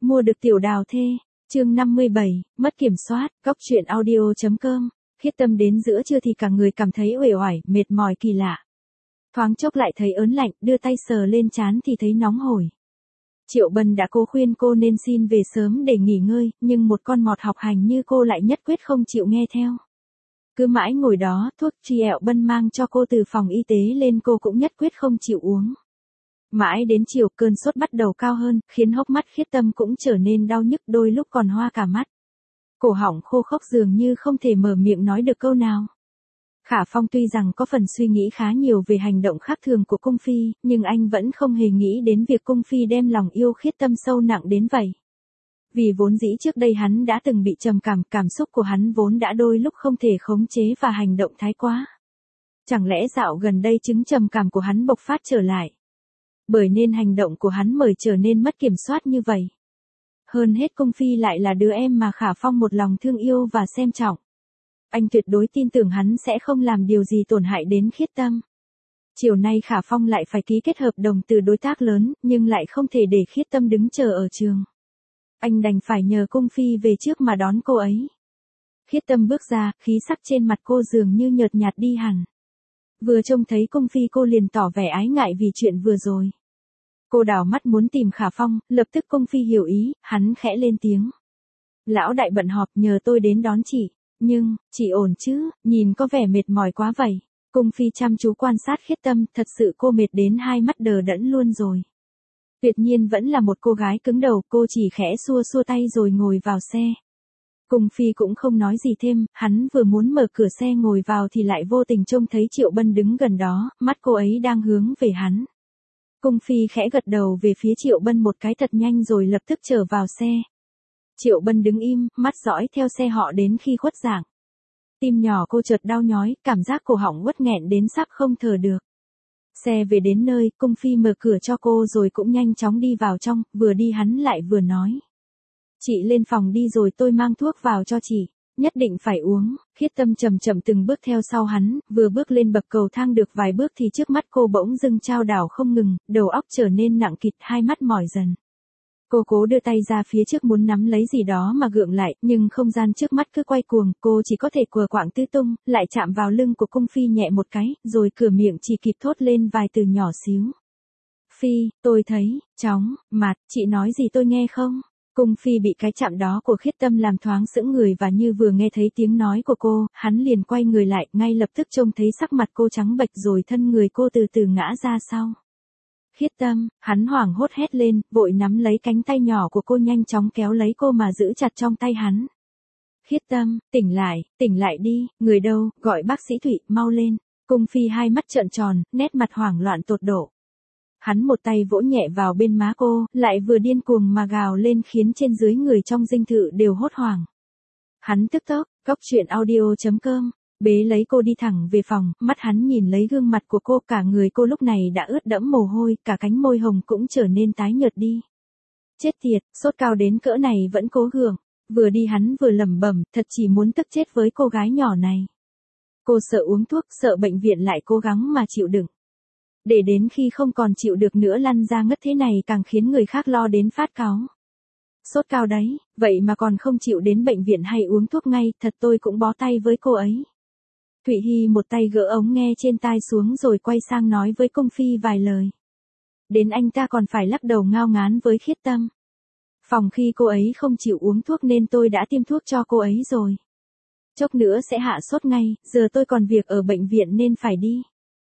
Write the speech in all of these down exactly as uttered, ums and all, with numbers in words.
Mua được tiểu đào thê, chương năm mươi bảy, mất kiểm soát, góc truyện audio.com, Khiết Tâm đến giữa trưa thì cả người cảm thấy uể oải, mệt mỏi kỳ lạ. Thoáng chốc lại thấy ớn lạnh, đưa tay sờ lên trán thì thấy nóng hổi. Triệu Bân đã cố khuyên cô nên xin về sớm để nghỉ ngơi, nhưng một con mọt học hành như cô lại nhất quyết không chịu nghe theo. Cứ mãi ngồi đó, thuốc Triệu Bân mang cho cô từ phòng y tế lên cô cũng nhất quyết không chịu uống. Mãi đến chiều cơn sốt bắt đầu cao hơn, khiến hốc mắt Khiết Tâm cũng trở nên đau nhức, đôi lúc còn hoa cả mắt. Cổ họng khô khốc dường như không thể mở miệng nói được câu nào. Khả Phong tuy rằng có phần suy nghĩ khá nhiều về hành động khác thường của cung phi, nhưng anh vẫn không hề nghĩ đến việc cung phi đem lòng yêu Khiết Tâm sâu nặng đến vậy. Vì vốn dĩ trước đây hắn đã từng bị trầm cảm, cảm xúc của hắn vốn đã đôi lúc không thể khống chế và hành động thái quá. Chẳng lẽ dạo gần đây chứng trầm cảm của hắn bộc phát trở lại? Bởi nên hành động của hắn mới trở nên mất kiểm soát như vậy. Hơn hết cung phi lại là đứa em mà Khả Phong một lòng thương yêu và xem trọng. Anh tuyệt đối tin tưởng hắn sẽ không làm điều gì tổn hại đến Khiết Tâm. Chiều nay Khả Phong lại phải ký kết hợp đồng từ đối tác lớn, nhưng lại không thể để Khiết Tâm đứng chờ ở trường. Anh đành phải nhờ cung phi về trước mà đón cô ấy. Khiết Tâm bước ra, khí sắc trên mặt cô dường như nhợt nhạt đi hẳn. Vừa trông thấy cung phi cô liền tỏ vẻ ái ngại vì chuyện vừa rồi. Cô đảo mắt muốn tìm Khả Phong, lập tức cung phi hiểu ý, hắn khẽ lên tiếng. Lão đại bận họp nhờ tôi đến đón chị, nhưng, chị ổn chứ, nhìn có vẻ mệt mỏi quá vậy. Cung phi chăm chú quan sát Khiết Tâm, thật sự cô mệt đến hai mắt đờ đẫn luôn rồi. Tuyệt nhiên vẫn là một cô gái cứng đầu, cô chỉ khẽ xua xua tay rồi ngồi vào xe. Cung phi cũng không nói gì thêm, hắn vừa muốn mở cửa xe ngồi vào thì lại vô tình trông thấy Triệu Bân đứng gần đó, mắt cô ấy đang hướng về hắn. Cung phi khẽ gật đầu về phía Triệu Bân một cái thật nhanh rồi lập tức trở vào xe. Triệu Bân đứng im, mắt dõi theo xe họ đến khi khuất dạng. Tim nhỏ cô chợt đau nhói, cảm giác cổ họng uất nghẹn đến sắp không thở được. Xe về đến nơi, cung phi mở cửa cho cô rồi cũng nhanh chóng đi vào trong, vừa đi hắn lại vừa nói. Chị lên phòng đi rồi tôi mang thuốc vào cho chị, nhất định phải uống. Khiết Tâm chậm chậm từng bước theo sau hắn, vừa bước lên bậc cầu thang được vài bước thì trước mắt cô bỗng dưng chao đảo không ngừng, đầu óc trở nên nặng kịt, hai mắt mỏi dần. Cô cố đưa tay ra phía trước muốn nắm lấy gì đó mà gượng lại, nhưng không gian trước mắt cứ quay cuồng, cô chỉ có thể quờ quạng tứ tung, lại chạm vào lưng của cung phi nhẹ một cái, rồi cửa miệng chỉ kịp thốt lên vài từ nhỏ xíu. Phi, tôi thấy, chóng, mặt, chị nói gì tôi nghe không? Cung phi bị cái chạm đó của Khiết Tâm làm thoáng sững người và như vừa nghe thấy tiếng nói của cô, hắn liền quay người lại, ngay lập tức trông thấy sắc mặt cô trắng bệch rồi thân người cô từ từ ngã ra sau. Khiết Tâm, hắn hoảng hốt hét lên, vội nắm lấy cánh tay nhỏ của cô nhanh chóng kéo lấy cô mà giữ chặt trong tay hắn. Khiết Tâm, tỉnh lại, tỉnh lại đi, người đâu, gọi bác sĩ Thụy, mau lên. Cung phi hai mắt trợn tròn, nét mặt hoảng loạn tột độ. Hắn một tay vỗ nhẹ vào bên má cô, lại vừa điên cuồng mà gào lên khiến trên dưới người trong dinh thự đều hốt hoảng. Hắn tức tốc, góc truyện audio.com, bế lấy cô đi thẳng về phòng, mắt hắn nhìn lấy gương mặt của cô, cả người cô lúc này đã ướt đẫm mồ hôi, cả cánh môi hồng cũng trở nên tái nhợt đi. Chết tiệt, sốt cao đến cỡ này vẫn cố gượng, vừa đi hắn vừa lẩm bẩm, thật chỉ muốn tức chết với cô gái nhỏ này. Cô sợ uống thuốc, sợ bệnh viện lại cố gắng mà chịu đựng. Để đến khi không còn chịu được nữa lăn ra ngất thế này càng khiến người khác lo đến phát cáu. Sốt cao đấy, vậy mà còn không chịu đến bệnh viện hay uống thuốc ngay, thật tôi cũng bó tay với cô ấy. Thụy Hy một tay gỡ ống nghe trên tai xuống rồi quay sang nói với cung phi vài lời. Đến anh ta còn phải lắc đầu ngao ngán với Khiết Tâm. Phòng khi cô ấy không chịu uống thuốc nên tôi đã tiêm thuốc cho cô ấy rồi. Chốc nữa sẽ hạ sốt ngay, giờ tôi còn việc ở bệnh viện nên phải đi.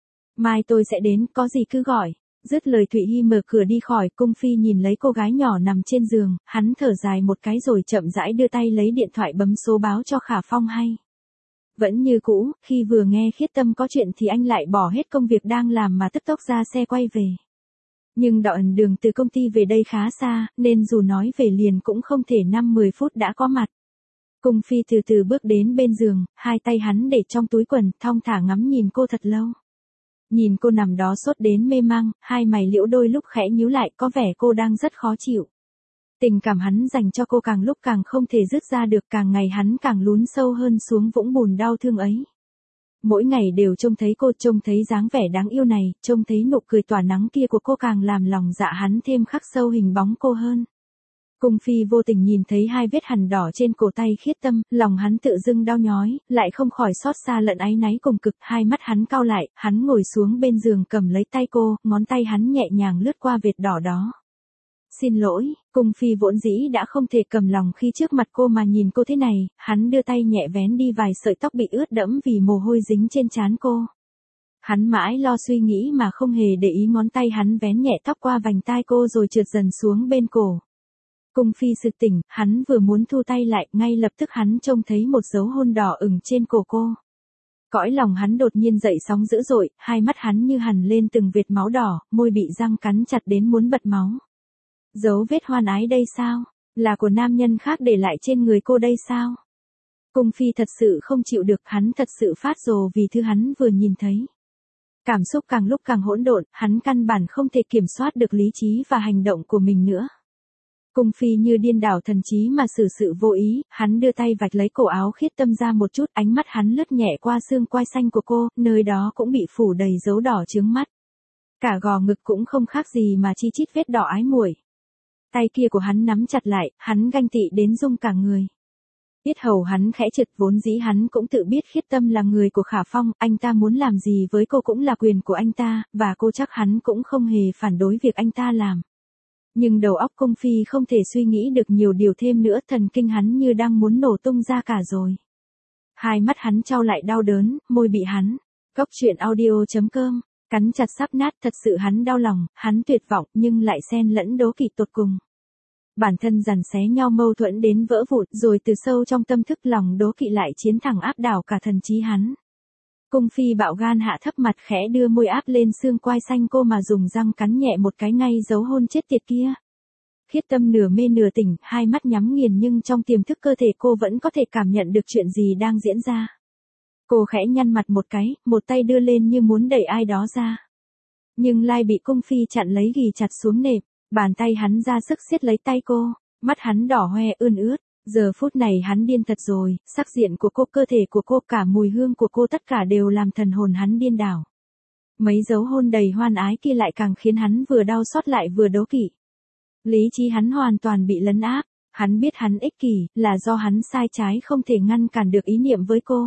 Mai tôi sẽ đến, có gì cứ gọi. Dứt lời Thụy Hy mở cửa đi khỏi, cung phi nhìn lấy cô gái nhỏ nằm trên giường, hắn thở dài một cái rồi chậm rãi đưa tay lấy điện thoại bấm số báo cho Khả Phong hay. Vẫn như cũ, khi vừa nghe Khiết Tâm có chuyện thì anh lại bỏ hết công việc đang làm mà tức tốc ra xe quay về. Nhưng đoạn đường từ công ty về đây khá xa, nên dù nói về liền cũng không thể năm mười phút đã có mặt. Cung phi từ từ bước đến bên giường, hai tay hắn để trong túi quần, thong thả ngắm nhìn cô thật lâu. Nhìn cô nằm đó sốt đến mê mang, hai mày liễu đôi lúc khẽ nhíu lại, có vẻ cô đang rất khó chịu. Tình cảm hắn dành cho cô càng lúc càng không thể dứt ra được, càng ngày hắn càng lún sâu hơn xuống vũng bùn đau thương ấy. Mỗi ngày đều trông thấy cô, trông thấy dáng vẻ đáng yêu này, trông thấy nụ cười tỏa nắng kia của cô càng làm lòng dạ hắn thêm khắc sâu hình bóng cô hơn. Cung Phi vô tình nhìn thấy hai vết hằn đỏ trên cổ tay Khiết Tâm, lòng hắn tự dưng đau nhói, lại không khỏi xót xa lẫn áy náy cùng cực, hai mắt hắn cau lại, hắn ngồi xuống bên giường cầm lấy tay cô, ngón tay hắn nhẹ nhàng lướt qua vệt đỏ đó. Xin lỗi, Cung Phi vốn dĩ đã không thể cầm lòng khi trước mặt cô mà nhìn cô thế này, hắn đưa tay nhẹ vén đi vài sợi tóc bị ướt đẫm vì mồ hôi dính trên trán cô. Hắn mãi lo suy nghĩ mà không hề để ý ngón tay hắn vén nhẹ tóc qua vành tai cô rồi trượt dần xuống bên cổ. Cung Phi sực tỉnh, hắn vừa muốn thu tay lại, ngay lập tức hắn trông thấy một dấu hôn đỏ ửng trên cổ cô. Cõi lòng hắn đột nhiên dậy sóng dữ dội, hai mắt hắn như hằn lên từng vệt máu đỏ, môi bị răng cắn chặt đến muốn bật máu. Dấu vết hoan ái đây sao? Là của nam nhân khác để lại trên người cô đây sao? Cung Phi thật sự không chịu được, hắn thật sự phát rồ vì thứ hắn vừa nhìn thấy. Cảm xúc càng lúc càng hỗn độn, hắn căn bản không thể kiểm soát được lý trí và hành động của mình nữa. Cung Phi như điên đảo thần trí mà xử sự vô ý, hắn đưa tay vạch lấy cổ áo Khiết Tâm ra một chút, ánh mắt hắn lướt nhẹ qua xương quai xanh của cô, nơi đó cũng bị phủ đầy dấu đỏ chướng mắt. Cả gò ngực cũng không khác gì mà chi chít vết đỏ ái muội. Tay kia của hắn nắm chặt lại, hắn ganh tị đến rung cả người. Yết hầu hắn khẽ trượt, vốn dĩ hắn cũng tự biết Khiết Tâm là người của Khả Phong, anh ta muốn làm gì với cô cũng là quyền của anh ta, và cô chắc hắn cũng không hề phản đối việc anh ta làm. Nhưng đầu óc Cung Phi không thể suy nghĩ được nhiều điều thêm nữa, thần kinh hắn như đang muốn nổ tung ra cả rồi. Hai mắt hắn trao lại đau đớn, môi bị hắn. Góc truyện audio chấm com cắn chặt sắp nát, thật sự hắn đau lòng, hắn tuyệt vọng nhưng lại xen lẫn đố kỵ tột cùng. Bản thân giằng xé nhau mâu thuẫn đến vỡ vụn, rồi từ sâu trong tâm thức lòng đố kỵ lại chiến thẳng áp đảo cả thần trí hắn. Cung Phi bạo gan hạ thấp mặt khẽ đưa môi áp lên xương quai xanh cô mà dùng răng cắn nhẹ một cái ngay dấu hôn chết tiệt kia. Khiết Tâm nửa mê nửa tỉnh, hai mắt nhắm nghiền nhưng trong tiềm thức cơ thể cô vẫn có thể cảm nhận được chuyện gì đang diễn ra. Cô khẽ nhăn mặt một cái, một tay đưa lên như muốn đẩy ai đó ra. Nhưng lại bị Cung Phi chặn lấy ghì chặt xuống nệm, bàn tay hắn ra sức siết lấy tay cô, mắt hắn đỏ hoe ươn ướt. Giờ phút này hắn điên thật rồi, sắc diện của cô, cơ thể của cô, cả mùi hương của cô, tất cả đều làm thần hồn hắn điên đảo. Mấy dấu hôn đầy hoan ái kia lại càng khiến hắn vừa đau xót lại vừa đố kỵ. Lý trí hắn hoàn toàn bị lấn áp, hắn biết hắn ích kỷ, là do hắn sai trái không thể ngăn cản được ý niệm với cô.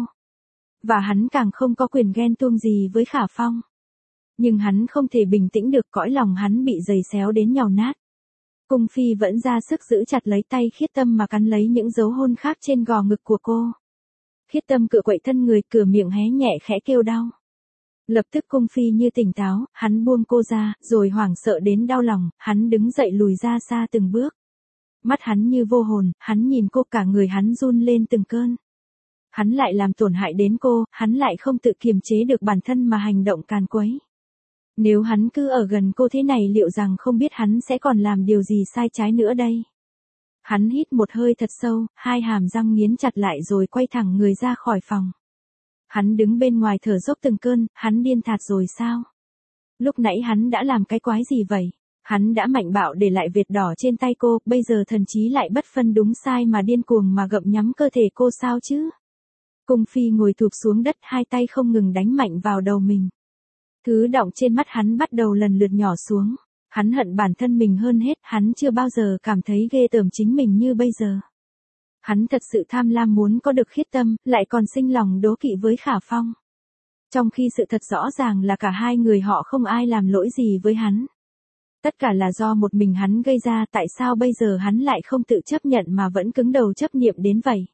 Và hắn càng không có quyền ghen tuông gì với Khả Phong. Nhưng hắn không thể bình tĩnh được, cõi lòng hắn bị giày xéo đến nhàu nát. Cung Phi vẫn ra sức giữ chặt lấy tay Khiết Tâm mà cắn lấy những dấu hôn khác trên gò ngực của cô. Khiết Tâm cựa quậy thân người, cửa miệng hé nhẹ khẽ kêu đau. Lập tức Cung Phi như tỉnh táo, hắn buông cô ra, rồi hoảng sợ đến đau lòng, hắn đứng dậy lùi ra xa từng bước. Mắt hắn như vô hồn, hắn nhìn cô, cả người hắn run lên từng cơn. Hắn lại làm tổn hại đến cô, hắn lại không tự kiềm chế được bản thân mà hành động càn quấy. Nếu hắn cứ ở gần cô thế này liệu rằng không biết hắn sẽ còn làm điều gì sai trái nữa đây. Hắn hít một hơi thật sâu, hai hàm răng nghiến chặt lại rồi quay thẳng người ra khỏi phòng. Hắn đứng bên ngoài thở dốc từng cơn, hắn điên thạt rồi sao? Lúc nãy hắn đã làm cái quái gì vậy? Hắn đã mạnh bạo để lại vệt đỏ trên tay cô, bây giờ thần trí lại bất phân đúng sai mà điên cuồng mà gặm nhắm cơ thể cô sao chứ? Cung Phi ngồi thụp xuống đất, hai tay không ngừng đánh mạnh vào đầu mình. Thứ đọng trên mắt hắn bắt đầu lần lượt nhỏ xuống. Hắn hận bản thân mình hơn hết, hắn chưa bao giờ cảm thấy ghê tởm chính mình như bây giờ. Hắn thật sự tham lam muốn có được Khiết Tâm, lại còn sinh lòng đố kỵ với Khả Phong. Trong khi sự thật rõ ràng là cả hai người họ không ai làm lỗi gì với hắn. Tất cả là do một mình hắn gây ra, tại sao bây giờ hắn lại không tự chấp nhận mà vẫn cứng đầu chấp niệm đến vậy?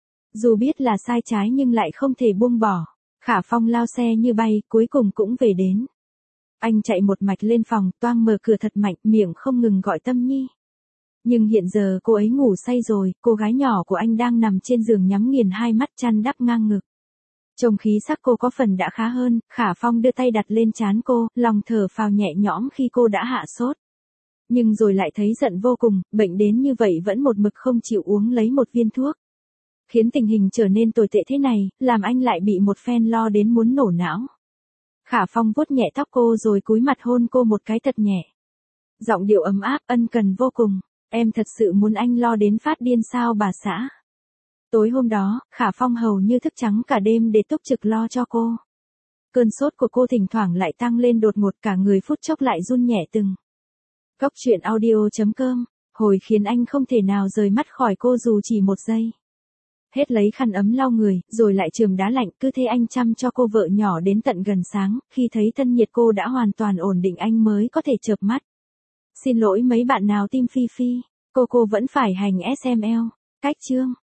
Dù biết là sai trái nhưng lại không thể buông bỏ. Khả Phong lao xe như bay, cuối cùng cũng về đến. Anh chạy một mạch lên phòng, toang mở cửa thật mạnh, miệng không ngừng gọi Tâm Nhi. Nhưng hiện giờ cô ấy ngủ say rồi, cô gái nhỏ của anh đang nằm trên giường nhắm nghiền hai mắt chăn đắp ngang ngực. Trông khí sắc cô có phần đã khá hơn, Khả Phong đưa tay đặt lên trán cô, lòng thở phào nhẹ nhõm khi cô đã hạ sốt. Nhưng rồi lại thấy giận vô cùng, bệnh đến như vậy vẫn một mực không chịu uống lấy một viên thuốc. Khiến tình hình trở nên tồi tệ thế này, làm anh lại bị một phen lo đến muốn nổ não. Khả Phong vuốt nhẹ tóc cô rồi cúi mặt hôn cô một cái thật nhẹ. Giọng điệu ấm áp ân cần vô cùng, em thật sự muốn anh lo đến phát điên sao bà xã. Tối hôm đó, Khả Phong hầu như thức trắng cả đêm để túc trực lo cho cô. Cơn sốt của cô thỉnh thoảng lại tăng lên đột ngột, cả người phút chốc lại run nhẹ từng. Góc truyện audio chấm com hồi khiến anh không thể nào rời mắt khỏi cô dù chỉ một giây. Hết lấy khăn ấm lau người, rồi lại chườm đá lạnh, cứ thế anh chăm cho cô vợ nhỏ đến tận gần sáng, khi thấy thân nhiệt cô đã hoàn toàn ổn định anh mới có thể chợp mắt. Xin lỗi mấy bạn nào tim phi phi, cô cô vẫn phải hành ét em lờ. Cách chương